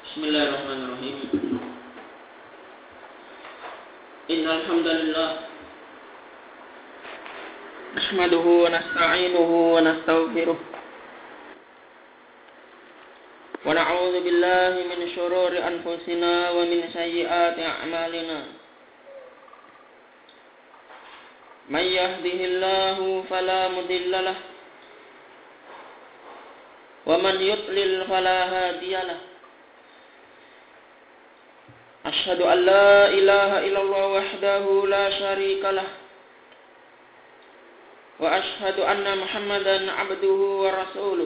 Bismillahirrahmanirrahim. Innal hamdalillah nahmaduhu wa nasta'inuhu wa nastaghfiruh wa na'udzu billahi min shururi anfusina wa min sayyiati a'malina. May yahdihillahu fala mudilla lahu wa man yudlil fala hadiya lahu. Asyhadu an la ilaha illallah wahdahu la syarika lah wa asyhadu anna Muhammadan abduhu wa rasuluh.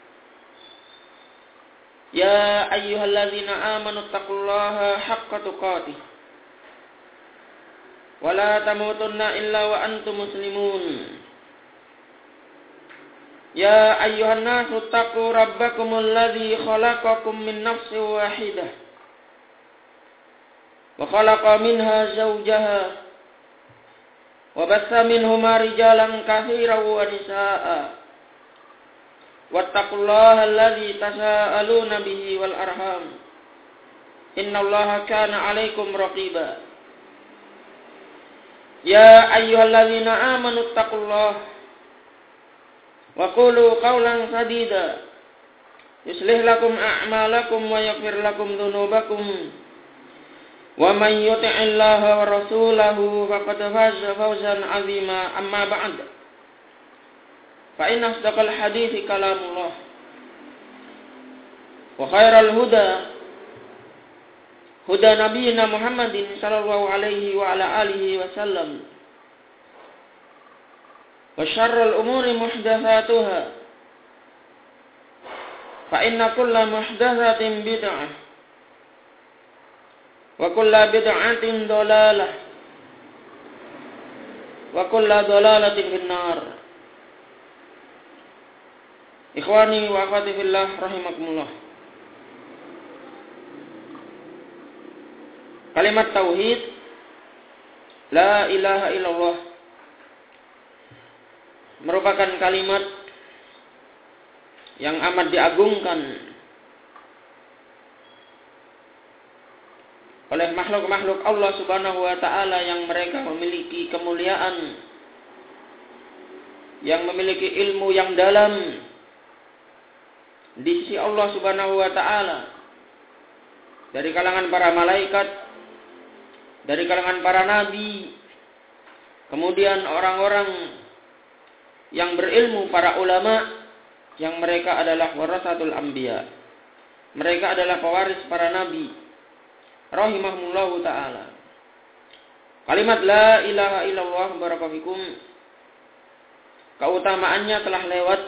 Ya ayyuhalladzina amanu taqullaha haqqa tuqatih wa la tamutunna illa wa antum muslimun. Ya ayyuhan nasu taqu rabbakumul ladzi khalaqakum min nafsin wahidah wa khalaqa minha zawjaha wa bassa minhuma rijalan katsiran wa nisaa'a wattaqullaha alladzi tasaaluna bihi wal arham innallaha kana 'alaikum raqiba. Ya ayyuhalladzina amanu taqullaha wa qulu qawlan sadida yuslih lakum a'malakum wa yaghfir lakum dhunubakum wa man yuti'illaha wa rasulahu faqad faza fawzan 'azima. Amma ba'd, fa inna asdaqal hadithi kalamullah wa khairal huda nabiyina Muhammadin sallallahu alaihi wa ala alihi wa sallam wa syarrul umuri muhdatsatuha fa inna kulla muhdatsatin bid'ah wa kulla bid'atin dhalalah wa kulla dhalalatin finnar. Ikhwani wa akhwati fillah rahimakumullah. Kalimat tauhid la ilaha illallah merupakan kalimat yang amat diagungkan oleh makhluk-makhluk Allah Subhanahu wa ta'ala yang mereka memiliki kemuliaan, yang memiliki ilmu yang dalam di sisi Allah Subhanahu wa ta'ala, dari kalangan para malaikat, dari kalangan para nabi, kemudian orang-orang yang berilmu, para ulama, yang mereka adalah warasatul anbiya, mereka adalah pewaris para nabi rahimahumullahu ta'ala. Kalimat la ilaha illallah barakallahu, keutamaannya telah lewat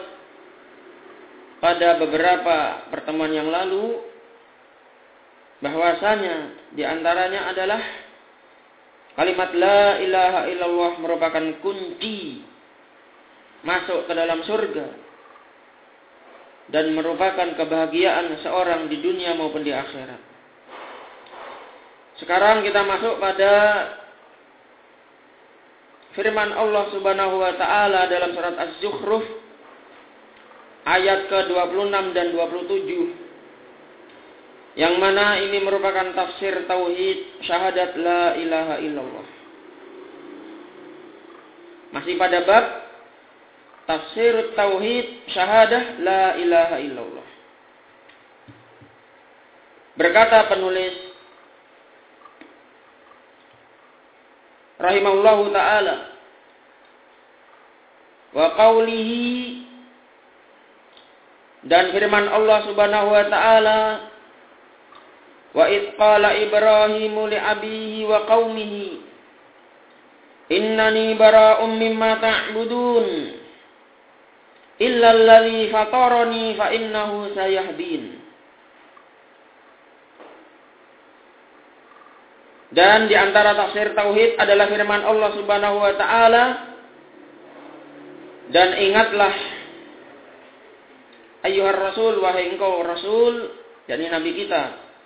pada beberapa pertemuan yang lalu, bahwasanya diantaranya adalah kalimat la ilaha illallah merupakan kunci masuk ke dalam surga dan merupakan kebahagiaan seorang di dunia maupun di akhirat. Sekarang kita masuk pada firman Allah Subhanahu wa ta'ala dalam surat Az-Zukhruf ayat ke-26 dan 27, yang mana ini merupakan tafsir tauhid syahadat la ilaha illallah. Masih pada bab tafsir tauhid syahadah la ilaha illallah. Berkata penulis rahimahullahu ta'ala, wa qawlihi, dan firman Allah Subhanahu wa ta'ala, wa idh qala Ibrahimu li abihi wa qaumihi innani bara'um mimma ta'budun illa alladhi fatarani fa innahu sayahdin. Dan di antara tafsir tauhid adalah firman Allah Subhanahu wa ta'ala, dan ingatlah ayyuhar rasul, wahai engkau rasul, yakni nabi kita,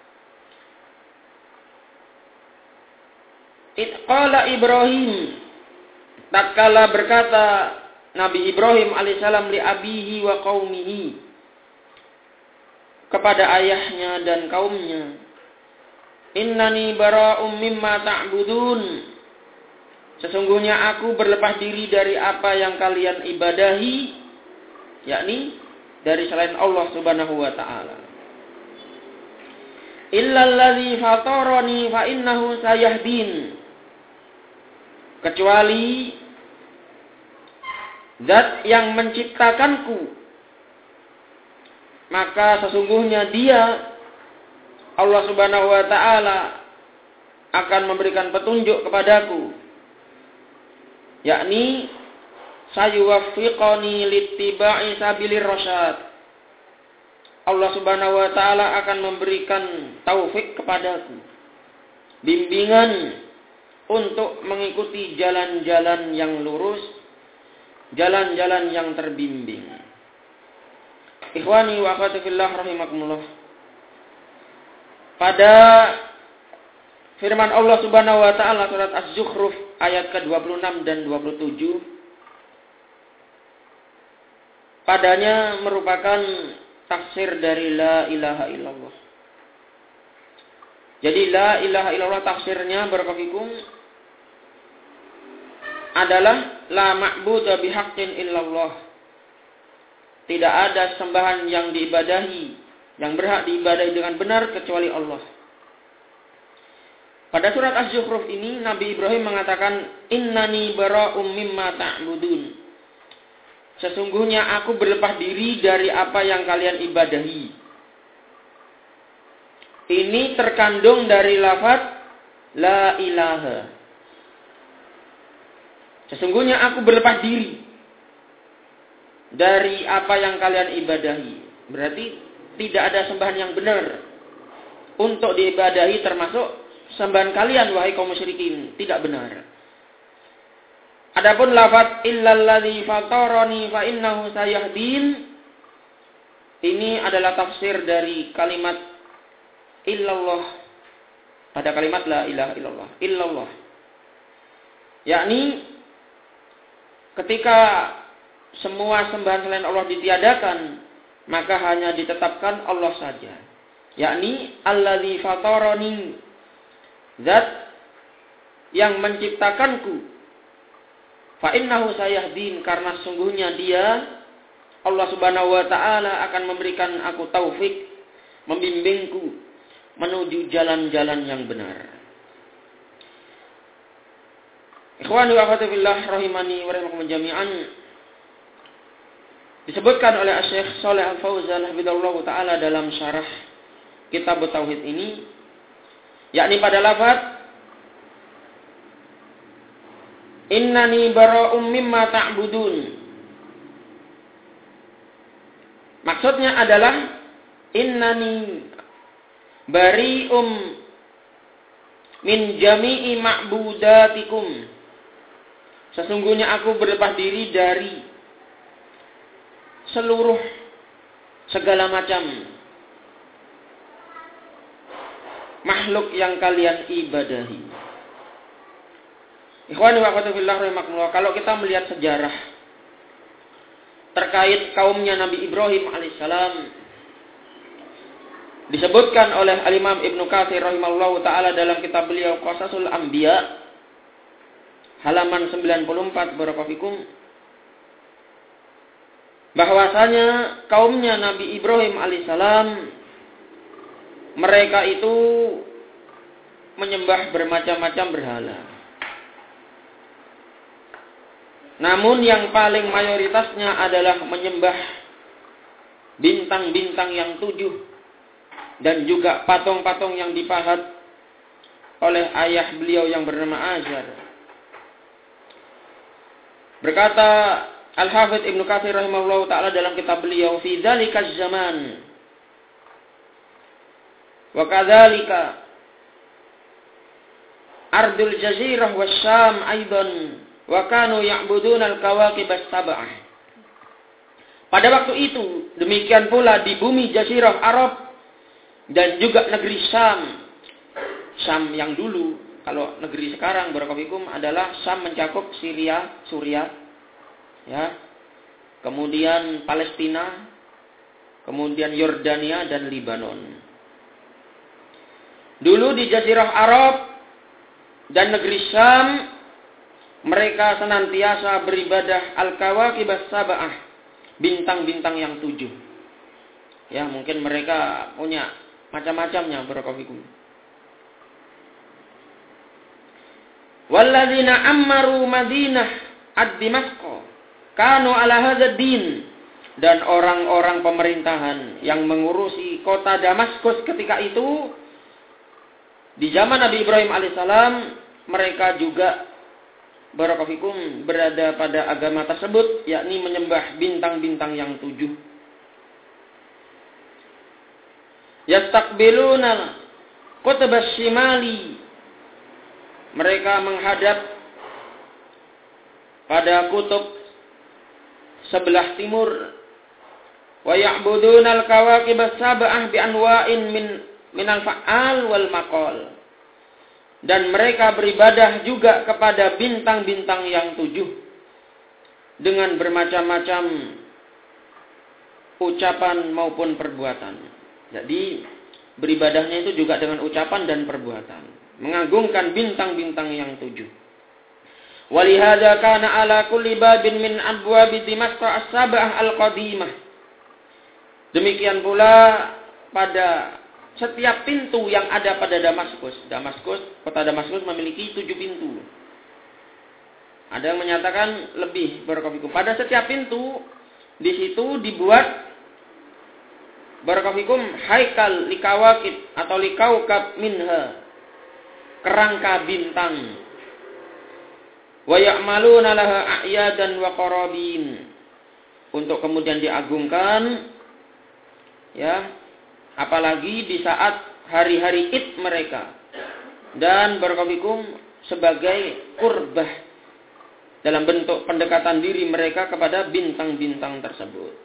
Qala Ibrahim, tatkala berkata Nabi Ibrahim alaihissalam li abihi wa qaumihi, kepada ayahnya dan kaumnya, innani bara'um mimma ta'budun, sesungguhnya aku berlepas diri dari apa yang kalian ibadahi, yakni dari selain Allah Subhanahu wa ta'ala. Illalladzi fatarani fa innahu sayahdin, kecuali Zat yang menciptakanku, maka sesungguhnya Dia, Allah Subhanahu wa ta'ala, akan memberikan petunjuk kepadaku, yakni sayuwaffiqani littiba'i sabilir rasyad. Allah Subhanahu wa ta'ala akan memberikan taufik kepadaku, bimbingan untuk mengikuti jalan-jalan yang lurus, jalan-jalan yang terbimbing. Ikhwani wa akhwati fillah rahimakumullah. Pada firman Allah Subhanahu wa ta'ala surat Az-Zukhruf ayat ke-26 dan 27, padanya merupakan tafsir dari la ilaha illallah. Jadi la ilaha illallah tafsirnya barakallahu adalah la ma'budu bihaqqin illallah. Tidak ada sembahan yang diibadahi, yang berhak diibadahi dengan benar kecuali Allah. Pada surat Az-Zukhruf ini Nabi Ibrahim mengatakan, innani bara'um mimma ta'budun, sesungguhnya aku berlepas diri dari apa yang kalian ibadahi. Ini terkandung dari lafaz la ilaha. Sesungguhnya aku berlepas diri dari apa yang kalian ibadahi. Berarti tidak ada sembahan yang benar untuk diibadahi, termasuk sembahan kalian wahai kaum musyrikin, tidak benar. Adapun lafaz illalladzi fatarani fa innahu sayahdin, ini adalah tafsir dari kalimat illallah pada kalimat la ilaha illallah. Illallah, yakni ketika semua sembahan selain Allah ditiadakan, maka hanya ditetapkan Allah saja. Yakni alladzi fatarani, zat yang menciptakanku, fa innahu sayahdin, karena sungguhnya Dia, Allah Subhanahu wa ta'ala, akan memberikan aku taufik, membimbingku menuju jalan-jalan yang benar. Ikhwani wa akhwati fillah rahimani wa rahimakumullah jami'an. Disebutkan oleh Syekh Shalih Al-Fauzan hafizallahu taala dalam syarah kitab tauhid ini, yakni pada lafaz innani bara'um mimma ta'budun, maksudnya adalah innani bari'um min jami'i ma'budatikum, sesungguhnya aku berlepas diri dari seluruh segala macam makhluk yang kalian ibadahi. Ikhwani wa akhwati fillah rahimakumullah, kalau kita melihat sejarah terkait kaumnya Nabi Ibrahim alaihissalam, disebutkan oleh Al-Imam Ibnu Katsir rahimahullahu taala dalam kitab beliau Qasasul Anbiya halaman 94 barakallahu, bahwasanya kaumnya Nabi Ibrahim alaihissalam, mereka itu menyembah bermacam-macam berhala. Namun yang paling mayoritasnya adalah menyembah bintang-bintang yang 7 dan juga patung-patung yang dipahat oleh ayah beliau yang bernama Azar. Berkata Al-Hafidz Ibnu Katsir rahimahullah ta'ala dalam kitab beliau, fi dzalikaz zaman wa kadzalika ardul jazirah wasyam aidan wa kanu ya'buduna al-kawakib as-sab'ah. Pada waktu itu demikian pula di bumi jazirah Arab dan juga negeri Syam. Syam yang dulu, kalau negeri sekarang barakallahu adalah Syam mencakup Syria, Suriah, ya, kemudian Palestina, kemudian Yordania dan Libanon. Dulu di Jazirah Arab dan negeri Syam, mereka senantiasa beribadah al-kawakib as-sab'ah, bintang-bintang yang 7. Ya, mungkin mereka punya macam-macamnya, barakallahu. Walladzina ammaru Madinah ad-Dimashq kanu ala hadzal din, dan orang-orang pemerintahan yang mengurusi kota Damaskus ketika itu di zaman Nabi Ibrahim alaihissalam, mereka juga barakallahu berada pada agama tersebut, yakni menyembah bintang-bintang yang 7. Yastaqbiluna qutb asy-syimali, mereka menghadap pada kutub sebelah timur. Wa ya'buduna al-kawakib as-sab'ah bi anwa'in min al-fa'al wal maqal. Dan mereka beribadah juga kepada bintang-bintang yang 7 dengan bermacam-macam ucapan maupun perbuatan. Jadi beribadahnya itu juga dengan ucapan dan perbuatan, mengagungkan bintang-bintang yang 7. Walihada kana ala kulli babin min abwabi Dimashq as-sab'ah al-qadimah. Demikian pula pada setiap pintu yang ada pada Damaskus. Kota Damaskus memiliki 7 pintu. Ada yang menyatakan lebih, barakallahu. Pada setiap pintu di situ dibuat barakallahu haikal likawakib atau likaukab minha, kerangka bintang. Wa ya'maluna laha a'yadan wa qarabin, untuk kemudian diagungkan, ya, apalagi di saat hari-hari Id mereka, dan barakallahu sebagai qurbah dalam bentuk pendekatan diri mereka kepada bintang-bintang tersebut.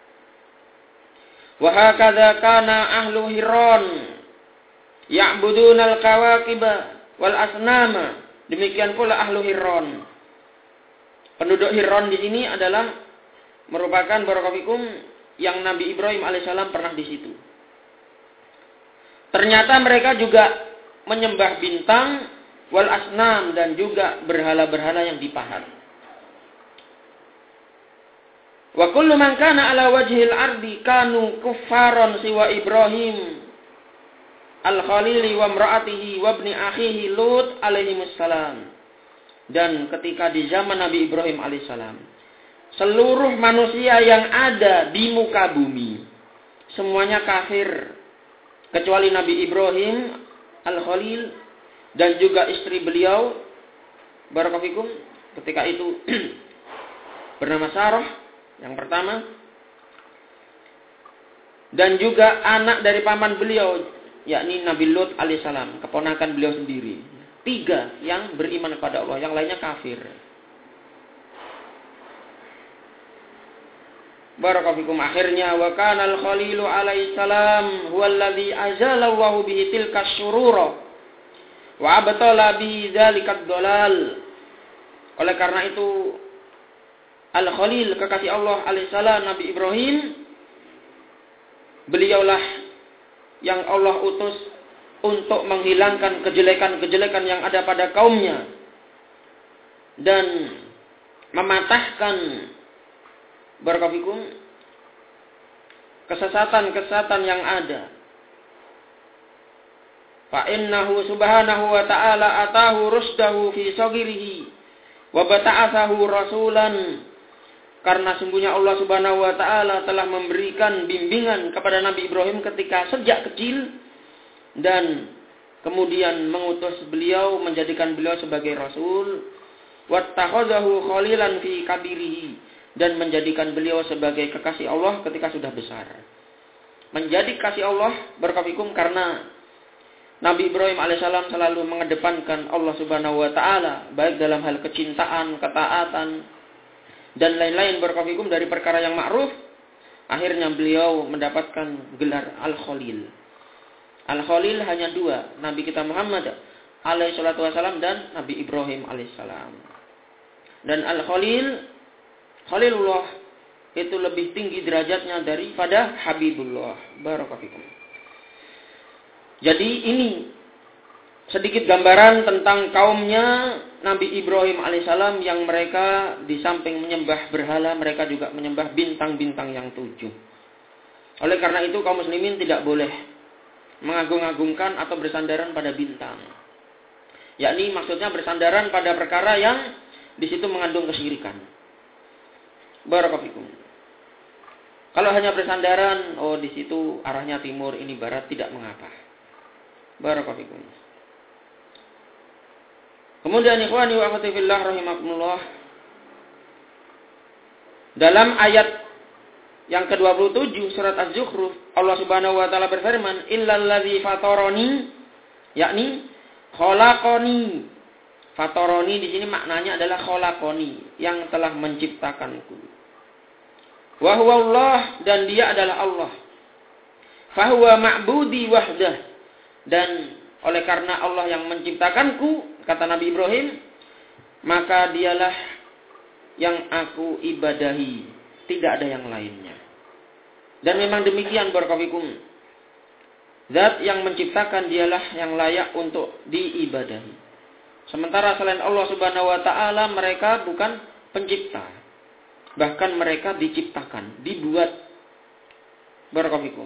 Wa hakadza kana ahlu Hiran ya'buduna al-kawakiba wal asnama. Demikian pula ahlu Hiran. Penduduk Hiran di sini adalah merupakan barakallahu yang Nabi Ibrahim alaihissalam pernah di situ. Ternyata mereka juga menyembah bintang wal asnam, dan juga berhala-berhala yang dipahat. Wa kullu man kana ala wajhil ardi kanu kuffaron siwa Ibrahim al-Khalili wa imra'atihi wa ibni akhihi Lut alaihimussalam. Dan ketika di zaman Nabi Ibrahim alaihissalam, seluruh manusia yang ada di muka bumi semuanya kafir, kecuali Nabi Ibrahim al-Khalil dan juga istri beliau barakallahu ketika itu bernama Sarah yang pertama, dan juga anak dari paman beliau, yakni Nabi Lut alaihissalam, keponakan beliau sendiri. 3 yang beriman kepada Allah, yang lainnya kafir. Barakallahu akhirnya wa kana al-Khalilu alaihissalam huwa alladhi azala Allahu bihi tilka syurura wa abtala bihi dzalika ad-dhalal. Oleh karena itu Al-Khalil, kekasih Allah alaihissalam, Nabi Ibrahim, beliaulah yang Allah utus untuk menghilangkan kejelekan-kejelekan yang ada pada kaumnya dan mematahkan barakallahu kesesatan-kesesatan yang ada. Fa innahu subhanahu wa ta'ala atahu rusdahu fi saghirihi wa bata'athahu rasulan. Karena sungguhnya Allah Subhanahu wa ta'ala telah memberikan bimbingan kepada Nabi Ibrahim ketika sejak kecil, dan kemudian mengutus beliau, menjadikan beliau sebagai rasul. Wattakhadhahu khalilan fi kabirihi, dan menjadikan beliau sebagai kekasih Allah ketika sudah besar. Menjadi kasih Allah berkafikum karena Nabi Ibrahim alaihissalam selalu mengedepankan Allah Subhanahu wa ta'ala, baik dalam hal kecintaan, ketaatan, dan lain-lain berkafikum dari perkara yang ma'ruf. Akhirnya beliau mendapatkan gelar Al-Khalil. Al-Khalil hanya 2, Nabi kita Muhammad alaihi salatu wasalam dan Nabi Ibrahim alaihissalam. Dan Al-Khalil, Khalilullah, itu lebih tinggi derajatnya daripada Habibullah. Barakallahu fikum. Jadi ini sedikit gambaran tentang kaumnya Nabi Ibrahim alaihissalam yang mereka di samping menyembah berhala, mereka juga menyembah bintang-bintang yang 7. Oleh karena itu kaum muslimin tidak boleh mengagung-agungkan atau bersandaran pada bintang. Yakni maksudnya bersandaran pada perkara yang di situ mengandung kesyirikan. Barakallahu fikum. Kalau hanya bersandaran, oh di situ arahnya timur, ini barat, tidak mengapa. Barakallahu fikum. Kemudian ikhwani wa akhwati fillah rahimakumullah. Dalam ayat yang ke-27 surat Az-Zukhruf, Allah Subhanahu wa taala berfirman, "Illal ladzi fatarani", yakni khalaqani. Fatarani di sini maknanya adalah khalaqani, yang telah menciptakanku. Wa huwa Allah, dan dia adalah Allah. Fa huwa ma'budi wahdah, dan oleh karena Allah yang menciptakanku, kata Nabi Ibrahim, maka dialah yang aku ibadahi, tidak ada yang lainnya. Dan memang demikian barakallahu fikum. Zat yang menciptakan dialah yang layak untuk diibadahi. Sementara selain Allah Subhanahu wa taala mereka bukan pencipta. Bahkan mereka diciptakan, dibuat. Barakallahu fikum.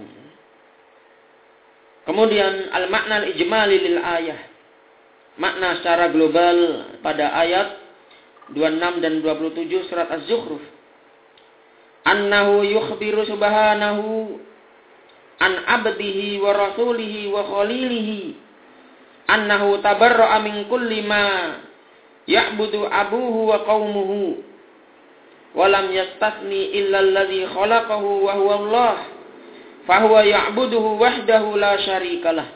Kemudian al-makna al-ijmali lil ayah. Makna secara global pada ayat 26 dan 27 surat Az-Zukhruf. Annahu yukhbiru subhanahu an abdihi wa rasulihi wa khalilihi annahu tabarra'a min kulli ma ya'budu abuhu wa qaumuhu wa lam yastathni illa alladhi khalaqahu wa huwa Allah fa huwa ya'buduhu wahdahu la syarikalah.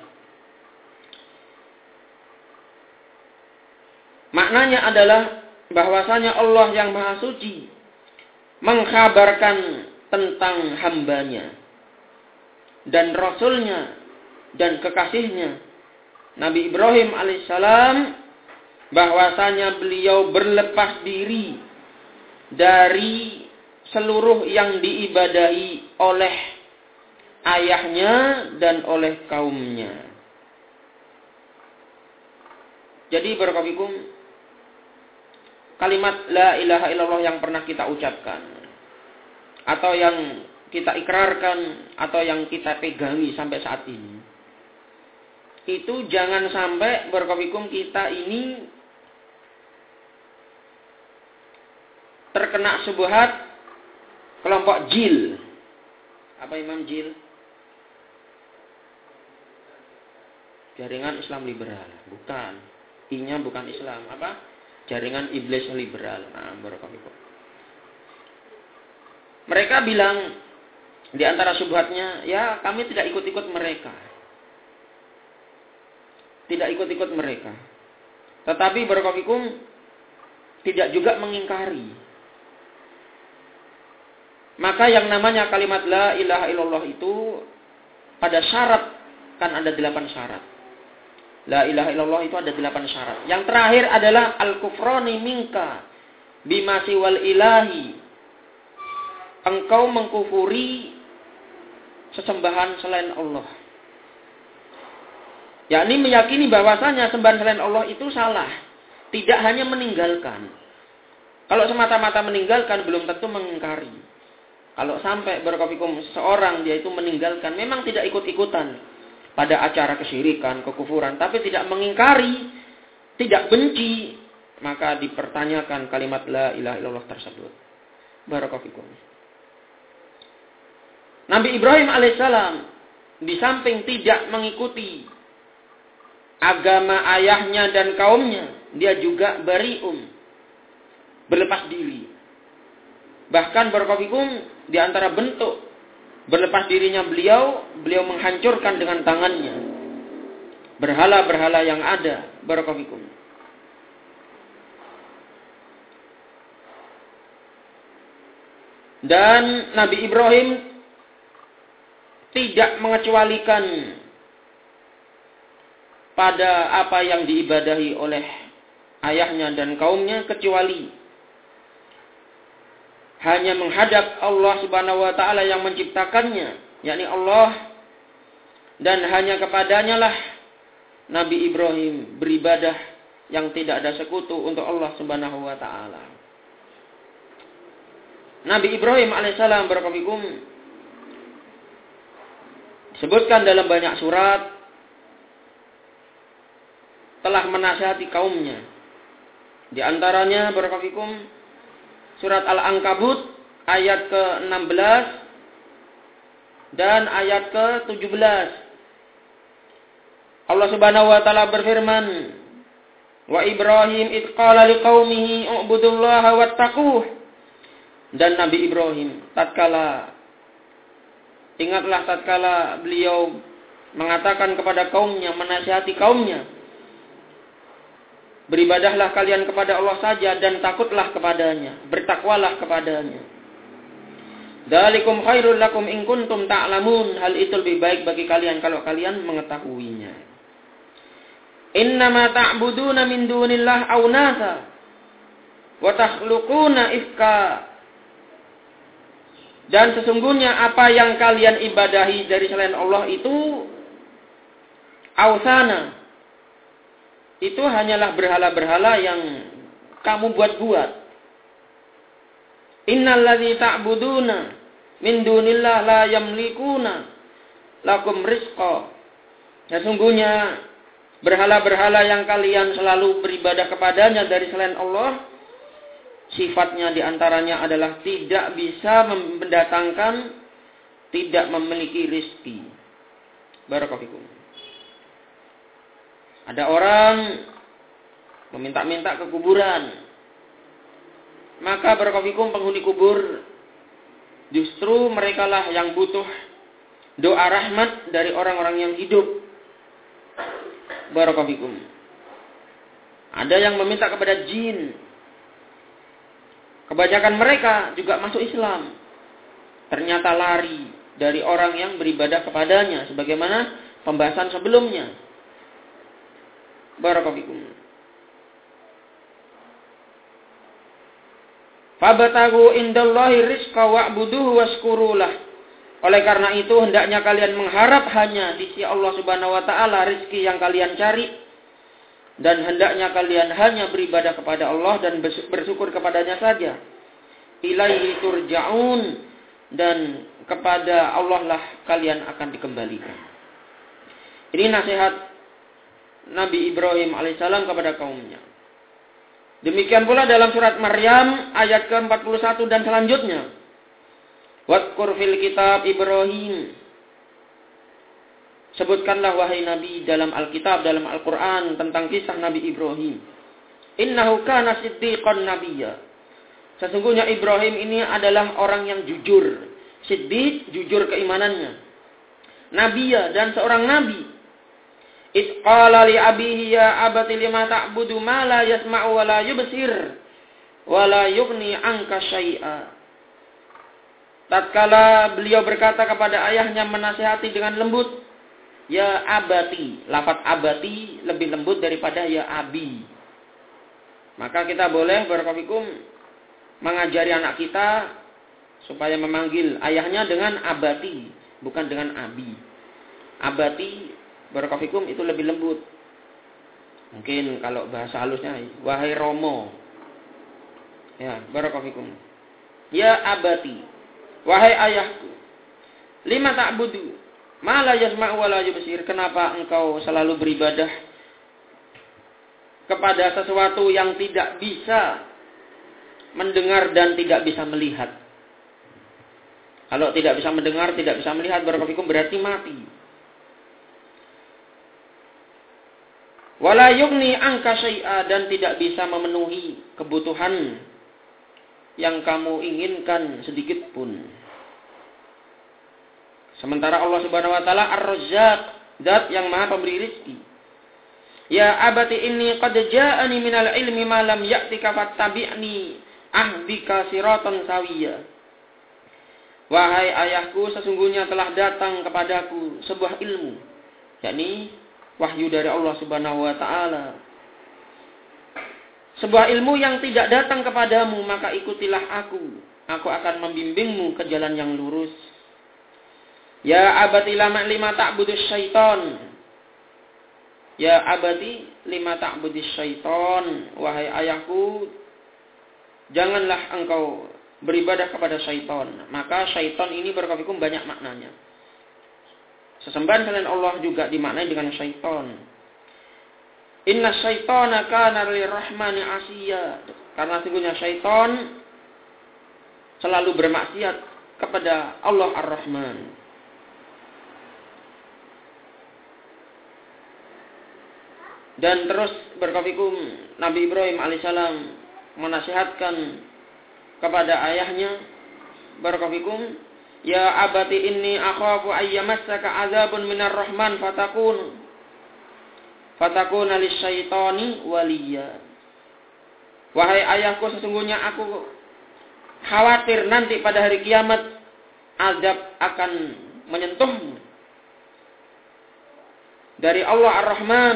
Maknanya adalah bahwasanya Allah yang Maha Suci mengkhabarkan tentang hambanya dan Rasulnya dan kekasihnya Nabi Ibrahim alaihissalam, bahwasanya beliau berlepas diri dari seluruh yang diibadahi oleh ayahnya dan oleh kaumnya. Jadi barakallahu fikum, kalimat la ilaha illallah yang pernah kita ucapkan atau yang kita ikrarkan atau yang kita pegangi sampai saat ini, itu jangan sampai barakallahu fikum kita ini terkena syubhat kelompok jil. Apa Imam jil? Jaringan Islam liberal. Bukan. I-nya bukan Islam. Apa? Jaringan iblis liberal. Nah, barakallahu fikum. Mereka bilang di antara syubhatnya, ya kami tidak ikut-ikut mereka. Tidak ikut-ikut mereka. Tetapi barakallahu fikum tidak juga mengingkari. Maka yang namanya kalimat la ilaha illallah itu pada syarat, kan ada 8 syarat. La ilaha illallah itu ada 8 syarat. Yang terakhir adalah al-kufrani minka bima siwal ilahi. Engkau mengkufuri sesembahan selain Allah. Yakni meyakini bahwasanya sembahan selain Allah itu salah. Tidak hanya meninggalkan. Kalau semata-mata meninggalkan belum tentu mengingkari. Kalau sampai barakallahu fikum seorang dia itu meninggalkan, memang tidak ikut-ikutan pada acara kesyirikan, kekufuran, tapi tidak mengingkari, tidak benci, maka dipertanyakan kalimat la ilaha illallah tersebut. Barakallahu fikum. Nabi Ibrahim alaihissalam di samping tidak mengikuti agama ayahnya dan kaumnya, dia juga bari'um, berlepas diri. Bahkan barakallahu fikum di antara bentuk berlepas dirinya beliau menghancurkan dengan tangannya berhala-berhala yang ada. Barakallahu fikum. Dan Nabi Ibrahim tidak mengecualikan pada apa yang diibadahi oleh ayahnya dan kaumnya, kecuali hanya menghadap Allah Subhanahu wa taala yang menciptakannya, yakni Allah, dan hanya kepadanya lah Nabi Ibrahim beribadah yang tidak ada sekutu untuk Allah Subhanahu wa taala. Nabi Ibrahim alaihissalam barakallahu disebutkan dalam banyak surat telah menasihati kaumnya. Di antaranya barakallahu surat Al-Ankabut ayat ke-16 dan ayat ke-17. Allah Subhanahu wa taala berfirman, "Wa Ibrahim id qala liqaumihi u'budullaha wattaquh." Dan Nabi Ibrahim ingatlah tatkala beliau mengatakan kepada kaumnya, menasihati kaumnya, beribadahlah kalian kepada Allah saja dan takutlah kepadanya, bertakwalah kepadanya. Dzalikum khairul lakum in kuntum ta'lamun. Hal itu lebih baik bagi kalian kalau kalian mengetahuinya. Innama ta'buduna min dunillah aunasa wa takhluquna ifka. Dan sesungguhnya apa yang kalian ibadahi dari selain Allah itu ausana. Itu hanyalah berhala-berhala yang kamu buat-buat. Innalladzi ta'buduna min dunillah la yamlikuna lakum rizqa. Sesungguhnya berhala-berhala yang kalian selalu beribadah kepadanya dari selain Allah, sifatnya diantaranya adalah tidak bisa mendatangkan, tidak memiliki rizki. Barakallahu fikum. Ada orang meminta-minta ke kuburan. Maka barakallahu fikum penghuni kubur justru merekalah yang butuh doa rahmat dari orang-orang yang hidup. Barakallahu fikum. Ada yang meminta kepada jin. Kebanyakan mereka juga masuk Islam. Ternyata lari dari orang yang beribadah kepadanya. Sebagaimana pembahasan sebelumnya. Barakallahu fikum. Fabatagu indallahi rizqa wa'buduhu washkurulah. Oleh karena itu hendaknya kalian mengharap hanya di sisi Allah Subhanahu wa taala rizki yang kalian cari, dan hendaknya kalian hanya beribadah kepada Allah dan bersyukur kepadanya saja. Ilaihi turja'un, dan kepada Allah lah kalian akan dikembalikan. Ini nasihat Nabi Ibrahim alaihissalam kepada kaumnya. Demikian pula dalam surat Maryam ayat ke-41 dan selanjutnya. Wadkur fil kitab Ibrahim. Sebutkanlah wahai Nabi dalam Alkitab, dalam Al-Quran tentang kisah Nabi Ibrahim. Innahu kana siddiqan nabiyya. Sesungguhnya Ibrahim ini adalah orang yang jujur. Siddiq, jujur keimanannya. Nabiyya, dan seorang nabi. Id qala li abihi ya abati lima ta'budu ma la yasma'u wa la yubsir wa la yughni 'anka syai'a. Tatkala beliau berkata kepada ayahnya menasihati dengan lembut, ya abati. Lafaz abati lebih lembut daripada ya abi. Maka kita boleh barakallahu fikum mengajari anak kita supaya memanggil ayahnya dengan abati, bukan dengan abi. Abati barakallahu fikum itu lebih lembut. Mungkin kalau bahasa halusnya wahai Romo. Ya, barakallahu fikum. Ya abati, wahai ayahku. Lima ta'budu ma la yasma'u wa la yubsir. Kenapa engkau selalu beribadah kepada sesuatu yang tidak bisa mendengar dan tidak bisa melihat? Kalau tidak bisa mendengar, tidak bisa melihat, barakallahu fikum, berarti mati. Wala yughni 'anka syai'a, dan tidak bisa memenuhi kebutuhan yang kamu inginkan sedikit pun. Sementara Allah Subhanahu wa taala Ar-Razzaq, zat yang Maha pemberi rezeki. Ya abati inni qad ja'ani minal ilmi ma lam ya'tika fattabi'ni ahdika siratan sawiyya. Wahai ayahku, sesungguhnya telah datang kepadaku sebuah ilmu, yakni wahyu dari Allah Subhanahu wa taala. Sebuah ilmu yang tidak datang kepadamu, maka ikutilah aku. aku akan membimbingmu ke jalan yang lurus. Ya abati lima ta'budus syaiton. Ya abati lima ta'budus syaiton. Wahai ayahku, janganlah engkau beribadah kepada syaiton. Maka syaiton ini barakallahu fikum banyak maknanya. Sesembahan selain Allah juga dimaknai dengan syaiton. Inna syaitona kana lirrahmani asiya. Karena sungguhnya syaiton selalu bermaksiat kepada Allah Ar-Rahman. Dan terus barakallahu Nabi Ibrahim alaihissalam menasihatkan kepada ayahnya, barakallahu ya abati inni akhafu ayyamassaka azabun minar rahman fatakuna lisyaitani waliya. Wahai ayahku, sesungguhnya aku khawatir nanti pada hari kiamat azab akan menyentuhmu dari Allah Ar-Rahman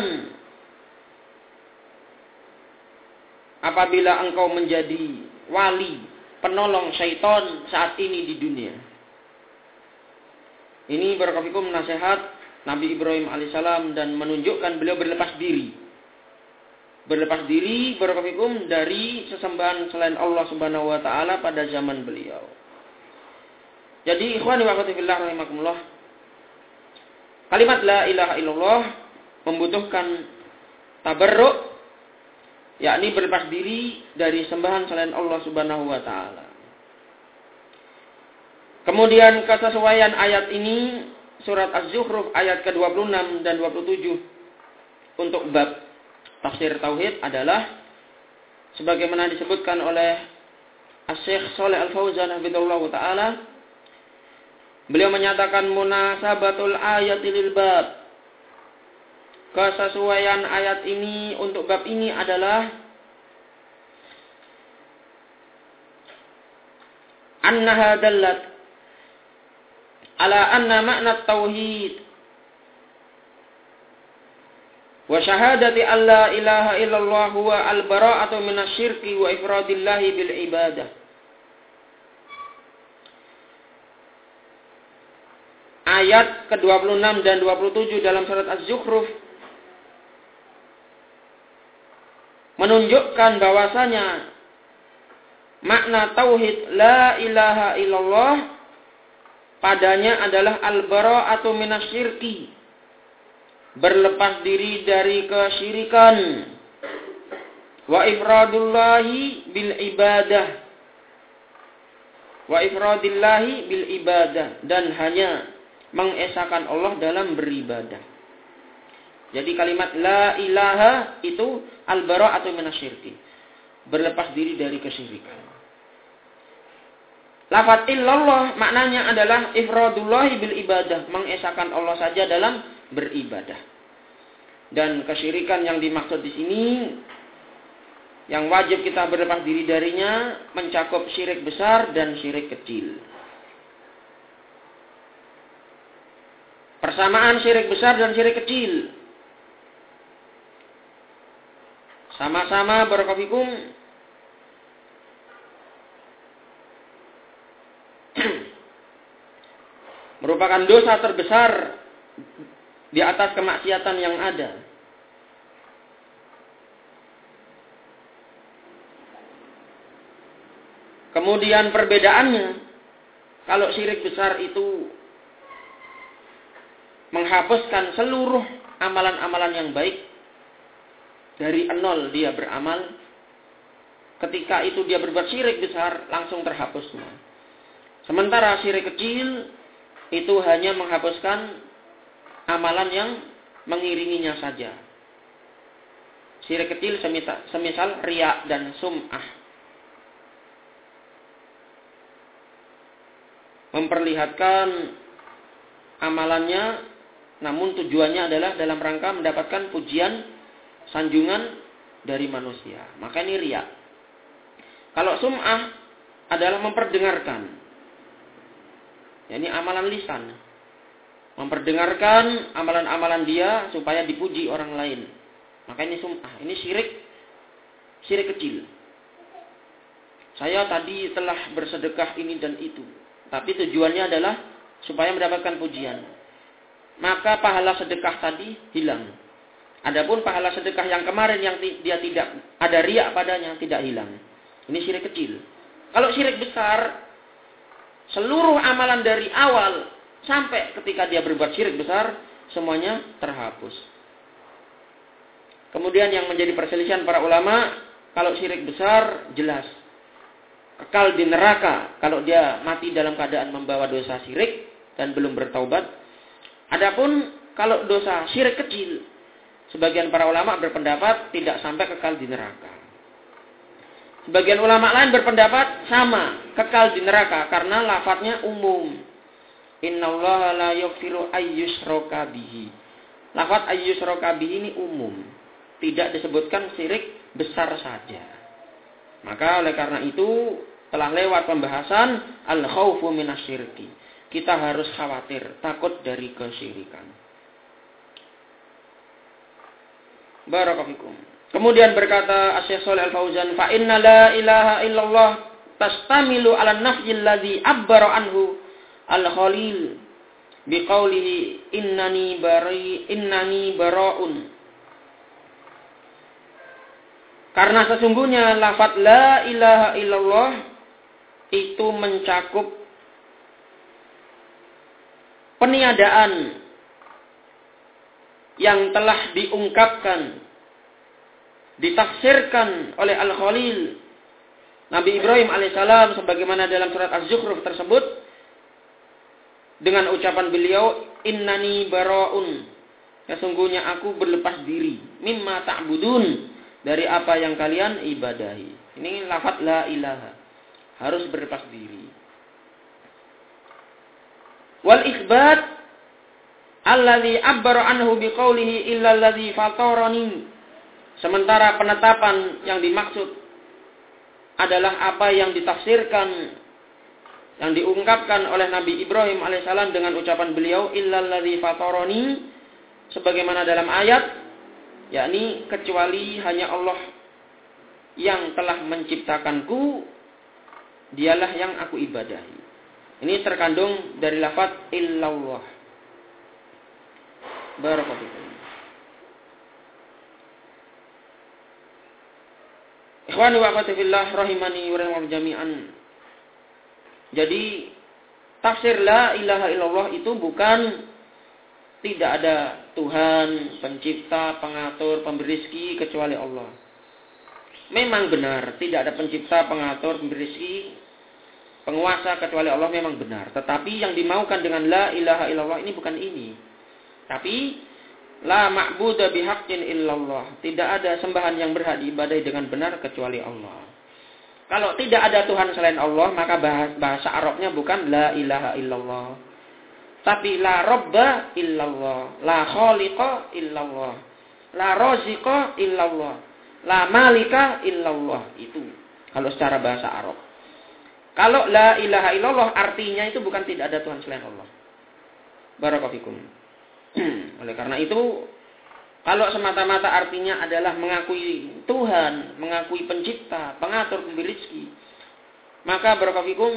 apabila engkau menjadi wali, penolong syaitan saat ini di dunia. Ini barakallahu nasihat Nabi Ibrahim alaihissalam dan menunjukkan beliau berlepas diri. Berlepas diri barakallahu dari sesembahan selain Allah Subhanahu wa taala pada zaman beliau. Jadi ikhwani wa akhwati fillah rahimakumullah. Kalimat la ilaha illallah membutuhkan tabarruk, yakni berlepas diri dari sembahan selain Allah Subhanahu wa taala. Kemudian kesesuaian ayat ini surat Az-Zukhruf ayat ke-26 dan 27 untuk bab tafsir tauhid adalah sebagaimana disebutkan oleh Asy-Syaikh Shalih Al-Fauzan hafizallahu taala, beliau menyatakan munasabatul ayati lil bab. Kesesuaian ayat ini untuk bab ini adalah annaha dallat ala anna makna tauhid wa syahadati an la ilaha illallah huwa al-bara'atu minasyirki wa ifradillahi bil ibadah. Ayat ke-26 dan 27 dalam surat Az-Zukhruf menunjukkan bahwasanya makna tauhid la ilaha illallah padanya adalah al-bara'atu minasyirki, berlepas diri dari kesyirikan, wa ifradullahi bil ibadah, wa ifradillahi bil ibadah, dan hanya mengesahkan Allah dalam beribadah. Jadi kalimat la ilaha itu al-bara'atu minasyirki, berlepas diri dari kesyirikan. Lafaz illallah maknanya adalah ifradullahi bil ibadah, mengesahkan Allah saja dalam beribadah. Dan kesyirikan yang dimaksud di sini yang wajib kita berlepas diri darinya mencakup syirik besar dan syirik kecil. Persamaan syirik besar dan syirik kecil sama-sama barakallahu merupakan dosa terbesar di atas kemaksiatan yang ada. Kemudian perbedaannya, kalau syirik besar itu menghapuskan seluruh amalan-amalan yang baik, dari nol dia beramal, ketika itu dia berbuat syirik besar langsung terhapus semua. Sementara syirik kecil itu hanya menghapuskan amalan yang mengiringinya saja. Syirik kecil semisal riya dan sum'ah, memperlihatkan amalannya, namun tujuannya adalah dalam rangka mendapatkan pujian, sanjungan dari manusia. Maka ini riya. Kalau sum'ah adalah memperdengarkan, ini amalan lisan, memperdengarkan amalan-amalan dia supaya dipuji orang lain. Maka ini sum'ah, ini syirik kecil. saya tadi telah bersedekah ini dan itu, tapi tujuannya adalah supaya mendapatkan pujian, maka pahala sedekah tadi hilang. Adapun pahala sedekah yang kemarin yang dia tidak ada riya padanya tidak hilang. Ini syirik kecil. Kalau syirik besar, seluruh amalan dari awal sampai ketika dia berbuat syirik besar semuanya terhapus. Kemudian yang menjadi perselisihan para ulama, kalau syirik besar jelas kekal di neraka kalau dia mati dalam keadaan membawa dosa syirik dan belum bertaubat. Adapun kalau dosa syirik kecil, sebagian para ulama berpendapat tidak sampai kekal di neraka. Sebagian ulama lain berpendapat sama, kekal di neraka karena lafadznya umum. Innallaha la yaghfiru ayyushraka bihi. Lafadz ayyushraka bihi ini umum, tidak disebutkan syirik besar saja. Maka oleh karena itu telah lewat pembahasan al-khaufu minasyirki. Kita harus khawatir, takut dari kesyirikan. Barakallahu. Kemudian berkata Asy-Syaikh Shalih Al-Fauzan, "Fa inna la ilaha illallah tastamilu 'ala nafyil ladzi abbara anhu al-Khalil biqaulihi innani bara'un." Karena sesungguhnya lafaz la ilaha illallah itu mencakup peniadaan yang telah diungkapkan, ditafsirkan oleh Al-Khalil Nabi Ibrahim alaihissalam sebagaimana dalam surat Az-Zukhruf tersebut dengan ucapan beliau innani bara'un, sesungguhnya aku berlepas diri mimma ta'budun, dari apa yang kalian ibadahi. Ini lafaz la ilaha, harus berlepas diri. Wal ikhbat alladzi abbara anhu biqaulihi illa alladzi fatarani. Sementara penetapan yang dimaksud adalah apa yang ditafsirkan, yang diungkapkan oleh Nabi Ibrahim alaihissalam dengan ucapan beliau illa alladzi fatarani, sebagaimana dalam ayat, yakni kecuali hanya Allah yang telah menciptakanku, dialah yang aku ibadahi. Ini terkandung dari lafaz illallah. Barakallahu. Ikhwani wa akhwati fillah rahimani wa rahimakumullah jami'an. Jadi tafsir la ilaha illallah itu bukan tidak ada Tuhan, pencipta, pengatur, pemberi rezeki kecuali Allah. Memang benar, tidak ada pencipta, pengatur, pemberi rezeki, penguasa kecuali Allah, memang benar. Tetapi yang dimaukan dengan la ilaha illallah ini bukan ini. Tapi la ma'budu bihaqqin illallah. Tidak ada sembahan yang berhak diibadahi dengan benar kecuali Allah. Kalau tidak ada Tuhan selain Allah, maka bahasa Arabnya bukan la ilaha illallah. Tapi la robba illallah, la khaliqa illallah, la raziqa illallah, la malika illallah. Itu kalau secara bahasa Arab. Kalau la ilaha illallah artinya itu bukan tidak ada Tuhan selain Allah. Barakallahu fikum. Oleh karena itu, kalau semata-mata artinya adalah mengakui Tuhan, mengakui pencipta, pengatur, pemberi rezeki, maka barakallahu fikum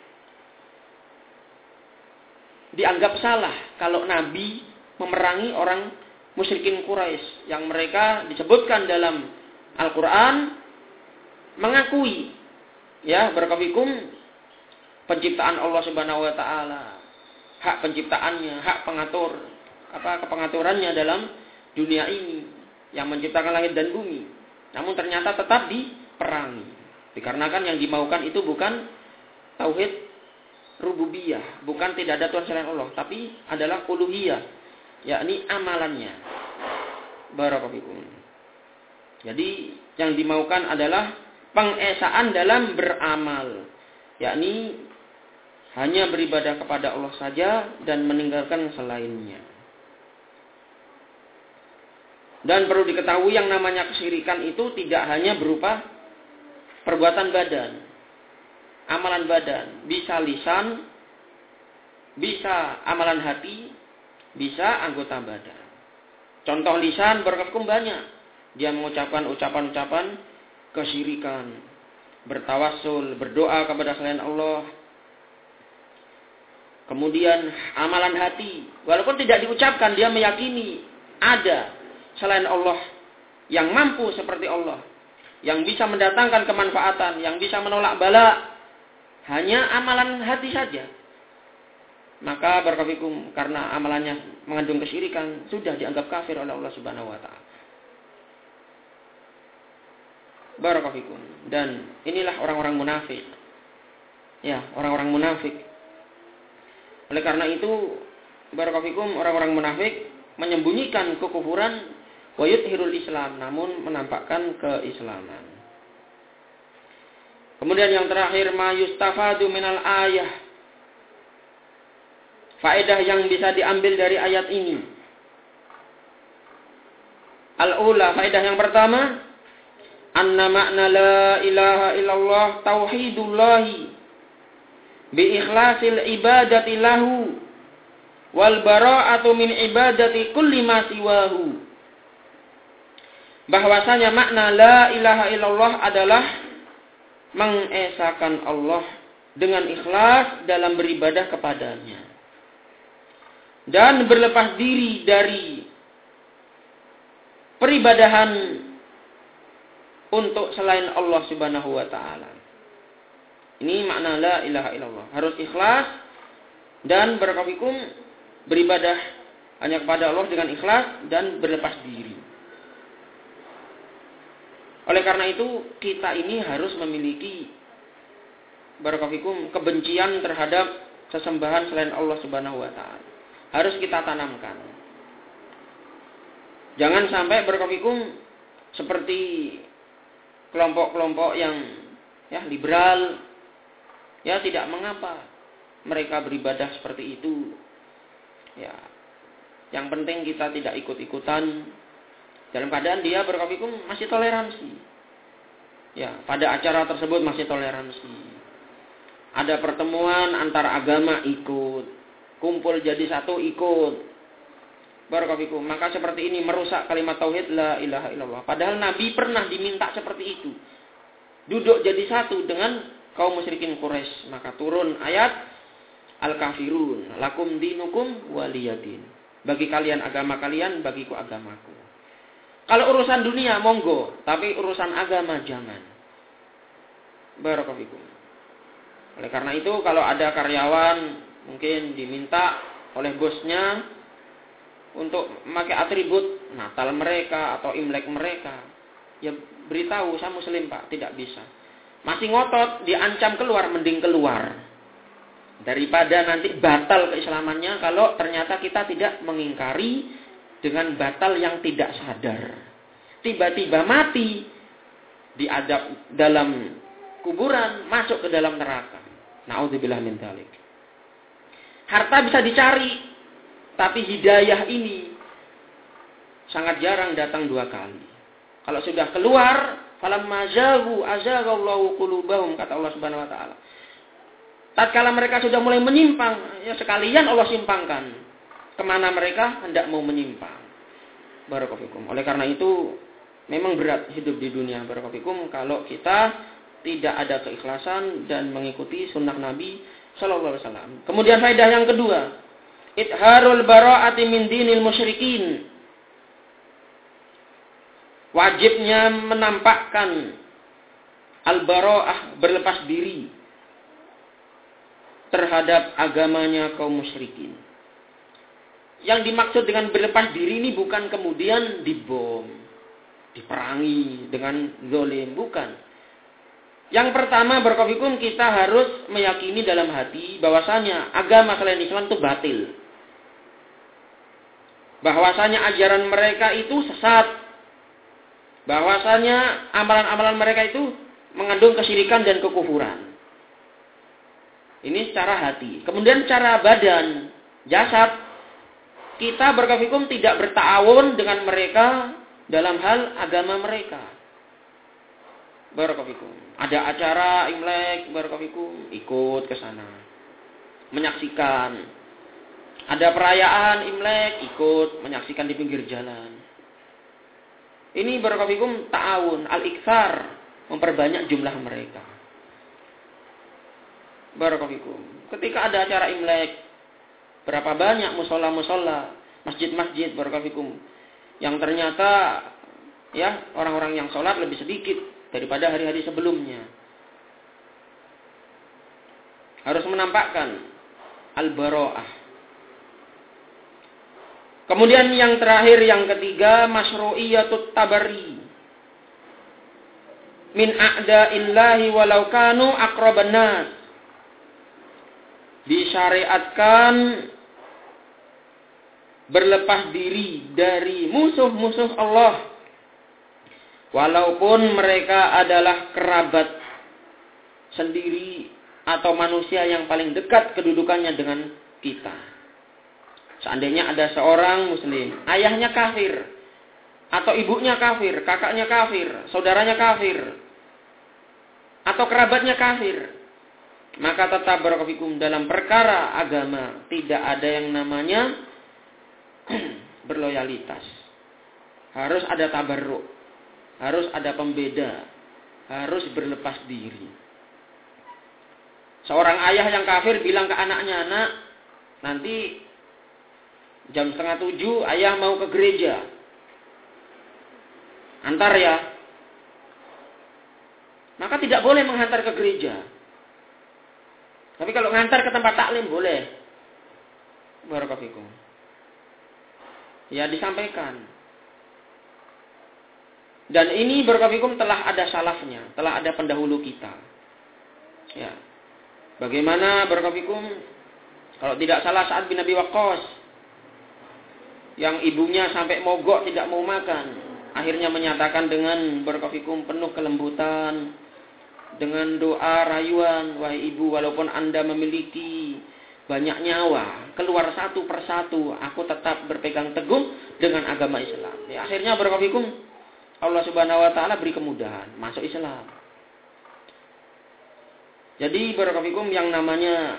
dianggap salah kalau Nabi memerangi orang musyrikin Quraisy yang mereka disebutkan dalam Al-Quran mengakui, ya barakallahu penciptaan Allah Subhanahu Wa Taala, hak penciptaannya, hak kepengaturannya dalam dunia ini yang menciptakan langit dan bumi. Namun ternyata tetap diperangi, dikarenakan yang dimaukan itu bukan tauhid rububiyah, bukan tidak ada Tuhan selain Allah, tapi adalah uluhiyah, yakni amalannya. Barakallahu. Jadi yang dimaukan adalah pengesaan dalam beramal, yakni hanya beribadah kepada Allah saja dan meninggalkan selainnya. Dan perlu diketahui yang namanya kesyirikan itu tidak hanya berupa perbuatan badan, amalan badan, bisa lisan, bisa amalan hati, bisa anggota badan. Contoh lisan berkekum banyak. Dia mengucapkan ucapan-ucapan kesyirikan. bertawassul, berdoa kepada selain Allah. Kemudian amalan hati, walaupun tidak diucapkan, dia meyakini ada selain Allah yang mampu seperti Allah, yang bisa mendatangkan kemanfaatan, yang bisa menolak bala. Hanya amalan hati saja. Maka barakallahu karena amalannya mengandung kesyirikan, sudah dianggap kafir oleh Allah Subhanahu wa taala. Barakallahu. Dan inilah orang-orang munafik. Ya, orang-orang munafik. Oleh karena itu, barakallahu orang-orang munafik menyembunyikan kekufuran wa yudhirul Islam, namun menampakkan keislaman. Kemudian yang terakhir, ma yustafadu minal ayah. Faedah yang bisa diambil dari ayat ini. Al-ula, faedah yang pertama, anna makna la ilaha illallah tauhidullahi bi ikhlasil ibadati lahu wal bara'atu min ibadati kulli ma siwahu. Bahwasanya makna la ilaha illallah adalah mengesahkan Allah dengan ikhlas dalam beribadah kepadanya dan berlepas diri dari peribadahan untuk selain Allah Subhanahu wa taala. Ini makna la ilaha illallah. Harus ikhlas dan barakallahu beribadah hanya kepada Allah dengan ikhlas dan berlepas diri. Oleh karena itu, kita ini harus memiliki barakallahu kebencian terhadap sesembahan selain Allah Subhanahu wa taala. Harus kita tanamkan. Jangan sampai barakallahu seperti kelompok-kelompok yang liberal, tidak mengapa mereka beribadah seperti itu. Ya, yang penting kita tidak ikut-ikutan. Dalam keadaan dia barakallahu masih toleransi. Ya, pada acara tersebut masih toleransi. Ada pertemuan antar agama ikut, kumpul jadi satu ikut. Barakallahu. Maka seperti ini merusak kalimat tauhid la ilaha illallah. Padahal Nabi pernah diminta seperti itu. Duduk jadi satu dengan kaum musyrikin Quraisy. Maka turun ayat Al-Kafirun, lakum dinukum waliyadin. Bagi kalian agama kalian, bagiku agamaku. Kalau urusan dunia monggo, tapi urusan agama jangan. Barakallahu. Oleh karena itu kalau ada karyawan mungkin diminta oleh bosnya untuk memakai atribut Natal mereka atau Imlek mereka, ya beritahu saya Muslim Pak, tidak bisa. Masih ngotot, diancam keluar, mending keluar. Daripada nanti batal keislamannya kalau ternyata kita tidak mengingkari dengan batal yang tidak sadar. Tiba-tiba mati, diadab dalam kuburan, masuk ke dalam neraka. Na'udzubillah min dzalik. Harta bisa dicari, tapi hidayah ini sangat jarang datang dua kali. Kalau sudah keluar, falamma zaghu azaghallahu qulubahum, kata Allah Subhanahu wa taala. Tatkala mereka sudah mulai menyimpang, ya sekalian Allah simpangkan kemana mereka hendak mau menyimpang. Barakallahu fikum. Oleh karena itu memang berat hidup di dunia barakallahu fikum kalau kita tidak ada keikhlasan dan mengikuti sunnah Nabi sallallahu alaihi wasallam. Kemudian faedah yang kedua, itharul bara'ati min dinil musyrikin. Wajibnya menampakkan al-bara'ah, berlepas diri terhadap agamanya kaum musyrikin. Yang dimaksud dengan berlepas diri ini bukan kemudian dibom, diperangi dengan zalim, bukan. Yang pertama barakallahu kita harus meyakini dalam hati bahwasanya agama selain Islam itu batil. Bahwasanya ajaran mereka itu sesat. Bahwasanya amalan-amalan mereka itu mengandung kesyirikan dan kekufuran. Ini secara hati. Kemudian secara badan, jasad, kita barakallahu tidak berta'awun dengan mereka dalam hal agama mereka. Barakallahu. Ada acara Imlek, barakallahu, ikut ke sana. Menyaksikan. Ada perayaan Imlek, ikut menyaksikan di pinggir jalan. Ini barakallahu ta'awun, al-iktsar, memperbanyak jumlah mereka. Barakallahu. Ketika ada acara Imlek, berapa banyak musola-musola, masjid-masjid barakallahu yang ternyata ya orang-orang yang sholat lebih sedikit daripada hari-hari sebelumnya. Harus menampakkan al-bara'ah. Kemudian yang terakhir, yang ketiga, masyru'iyatut tabari min a'da'illahi walau kanu aqraban nas. Disyariatkan berlepas diri dari musuh-musuh Allah walaupun mereka adalah kerabat sendiri atau manusia yang paling dekat kedudukannya dengan kita. Seandainya ada seorang muslim, ayahnya kafir, atau ibunya kafir, kakaknya kafir, saudaranya kafir, atau kerabatnya kafir, maka tetap barakallahu dalam perkara agama tidak ada yang namanya berloyalitas. Harus ada tabarruk, harus ada pembeda, harus berlepas diri. Seorang ayah yang kafir bilang ke anaknya, "Nak, nanti jam 6:30 ayah mau ke gereja. Antar ya." Maka tidak boleh menghantar ke gereja. Tapi kalau ngantar ke tempat taklim boleh. Barakallahu fikum. Ya disampaikan. Dan ini barakallahu fikum telah ada salafnya, telah ada pendahulu kita. Ya. Bagaimana barakallahu fikum kalau tidak salah Sa'ad bin Abi Waqqas yang ibunya sampai mogok tidak mau makan, akhirnya menyatakan dengan barakallahu fikum penuh kelembutan, dengan doa rayuan, "Wahai ibu, walaupun Anda memiliki banyak nyawa, keluar satu persatu, aku tetap berpegang teguh dengan agama Islam." Ya, akhirnya barakallahu fikum Allah Subhanahu wa taala beri kemudahan masuk Islam. Jadi barakallahu fikum yang namanya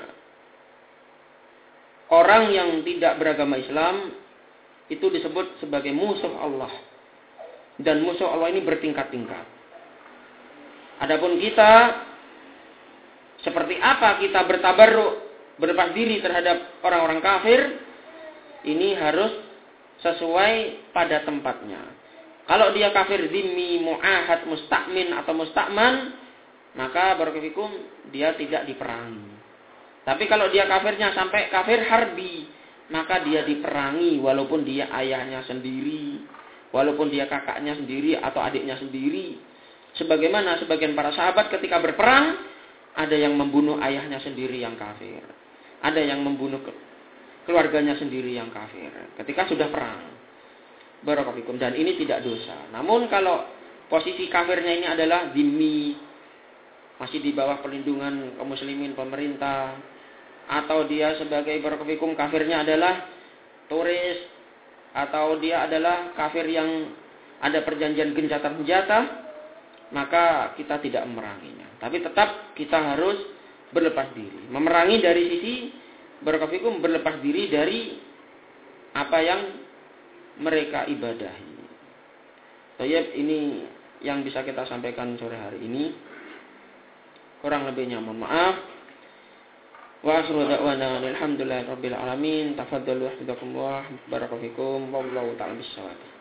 orang yang tidak beragama Islam itu disebut sebagai musuh Allah. Dan musuh Allah ini bertingkat-tingkat. Adapun kita, seperti apa kita bertabarruk, berlepas diri terhadap orang-orang kafir, ini harus sesuai pada tempatnya. Kalau dia kafir zimmi, mu'ahad, musta'min atau musta'man, maka barakallahu fikum dia tidak diperangi. Tapi kalau dia kafirnya sampai kafir harbi, maka dia diperangi walaupun dia ayahnya sendiri, walaupun dia kakaknya sendiri atau adiknya sendiri. Sebagaimana sebagian para sahabat ketika berperang, ada yang membunuh ayahnya sendiri yang kafir, ada yang membunuh keluarganya sendiri yang kafir ketika sudah perang. Barakallahu fikum. Dan ini tidak dosa. Namun kalau posisi kafirnya ini adalah zimmi, masih di bawah perlindungan kaum muslimin pemerintah, atau dia sebagai barakallahu fikum kafirnya adalah turis, atau dia adalah kafir yang ada perjanjian gencatan senjata, maka kita tidak memeranginya. Tapi tetap kita harus berlepas diri. Memerangi dari sisi barakallahu fikum berlepas diri dari apa yang mereka ibadahi. Baik, ini yang bisa kita sampaikan sore hari ini. Kurang lebihnya mohon maaf. Wa akhiru da'wana alhamdulillahirabbil alamin. Tafaddalu hafizakumullah. Barakallahu fikum. Wallahu ta'ala bissawab.